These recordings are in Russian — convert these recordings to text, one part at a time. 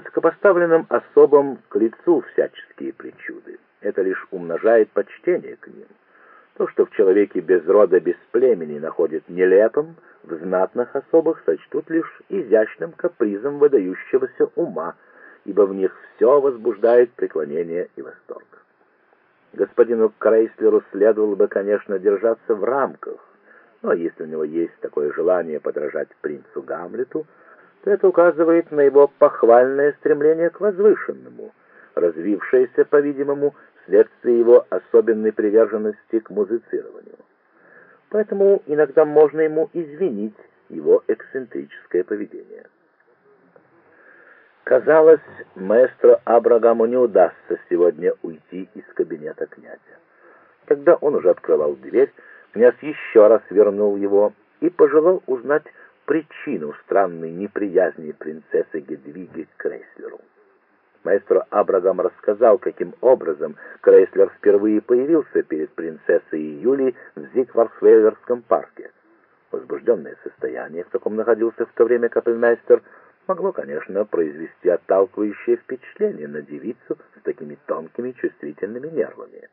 высокопоставленным особам к лицу всяческие причуды. Это лишь умножает почтение к ним. То, что в человеке без рода, без племени находит нелепым, в знатных особах сочтут лишь изящным капризом выдающегося ума, ибо в них все возбуждает преклонение и восторг. Господину Крейслеру следовало бы, конечно, держаться в рамках, но если у него есть такое желание подражать принцу Гамлету, то это указывает на его похвальное стремление к возвышенному, развившееся, по-видимому, вследствие его особенной приверженности к музицированию. Поэтому иногда можно ему извинить его эксцентрическое поведение. Казалось, маэстро Абрагаму не удастся сегодня уйти из кабинета князя. Когда он уже открывал дверь, князь еще раз вернул его и пожелал узнать причину странной неприязни принцессы Гедвиги к Крейслеру. Маэстро Абрагам рассказал, каким образом Крейслер впервые появился перед принцессой Юлией в Зигвардсвейверском парке. Возбужденное состояние, в каком находился в то время капельмейстер, могло, конечно, произвести отталкивающее впечатление на девицу с такими тонкими чувствительными нервами.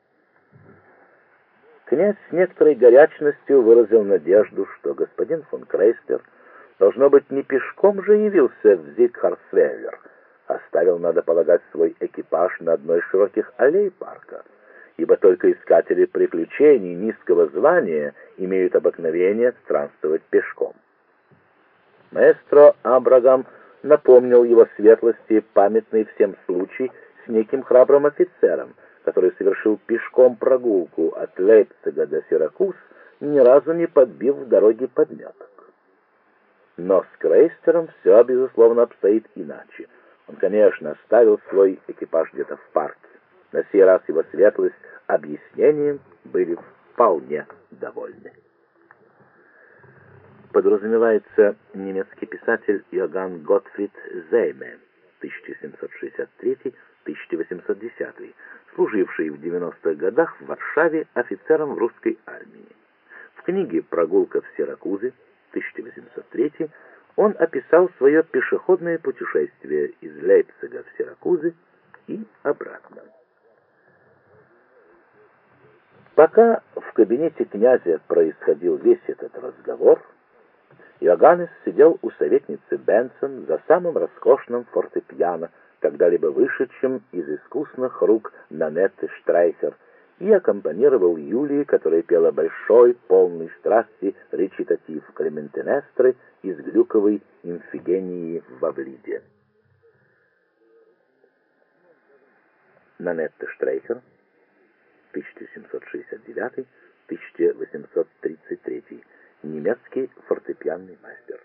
Князь с некоторой горячностью выразил надежду, что господин фон Крейслер, должно быть, не пешком же явился в Зигвардсвейвер, оставил, надо полагать, свой экипаж на одной из широких аллей парка, ибо только искатели приключений низкого звания имеют обыкновение странствовать пешком. Маэстро Абрагам напомнил его светлости памятный всем случай с неким храбрым офицером, который совершил пешком прогулку от Лейпцига до Сиракуз, ни разу не подбив в дороге подметок. Но с Крейслером все, безусловно, обстоит иначе. Он, конечно, оставил свой экипаж где-то в парке. На сей раз его светлость объяснением были вполне довольны. Подразумевается немецкий писатель Иоганн Готфрид Зейме, 1763-1810, служивший в 90-х годах в Варшаве офицером в русской армии. В книге «Прогулка в Сиракузы» 1803 он описал свое пешеходное путешествие из Лейпцига в Сиракузы и обратно. Пока в кабинете князя происходил весь этот разговор, Иоганнес сидел у советницы Бенсон за самым роскошным фортепиано, когда-либо вышедшим из искусных рук Нанетты Штрейхер, и аккомпанировал Юлии, которая пела большой, полный страсти речитатив Клементинестры из Глюковой «Имфигении в Вавлиде». Нанетта Штрейхер, 1769-1833, немецкий фортепианный мастер.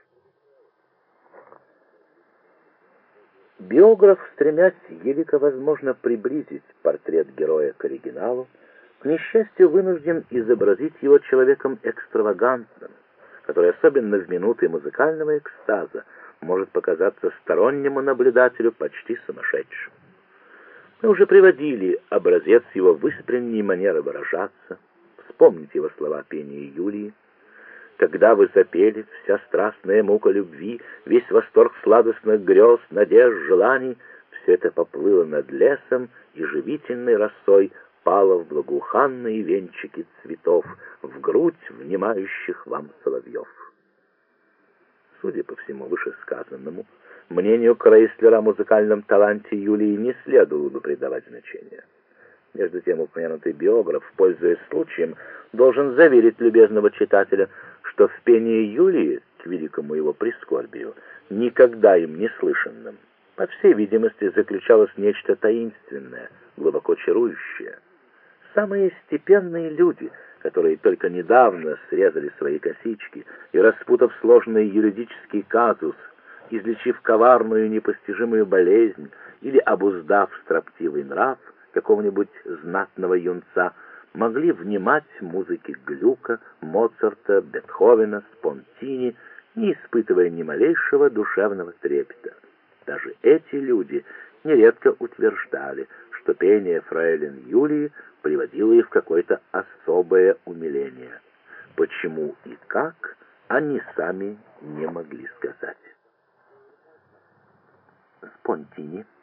Биограф, стремясь елико возможно приблизить портрет героя к оригиналу, к несчастью вынужден изобразить его человеком экстравагантным, который особенно в минуты музыкального экстаза может показаться стороннему наблюдателю почти сумасшедшим. Мы уже приводили образец его выспренней манеры выражаться, вспомните его слова пения Юлии: «Когда вы запели, вся страстная мука любви, весь восторг сладостных грез, надежд, желаний, все это поплыло над лесом и живительной росой пало в благоуханные венчики цветов, в грудь внимающих вам соловьев». Судя по всему вышесказанному, мнению Крейслера о музыкальном таланте Юлии не следовало бы придавать значения. Между тем упомянутый биограф, пользуясь случаем, должен заверить любезного читателя, что в пении Юлии, к великому его прискорбию, никогда им не слышанным, по всей видимости, заключалось нечто таинственное, глубоко чарующее. Самые степенные люди, которые только недавно срезали свои косички и, распутав сложный юридический казус, излечив коварную непостижимую болезнь или обуздав строптивый нрав какого-нибудь знатного юнца, могли внимать музыке Глюка, Моцарта, Бетховена, Спонтини, не испытывая ни малейшего душевного трепета. Даже эти люди нередко утверждали, что пение фрейлин Юлии приводило их в какое-то особое умиление. Почему и как, они сами не могли сказать. Спонтини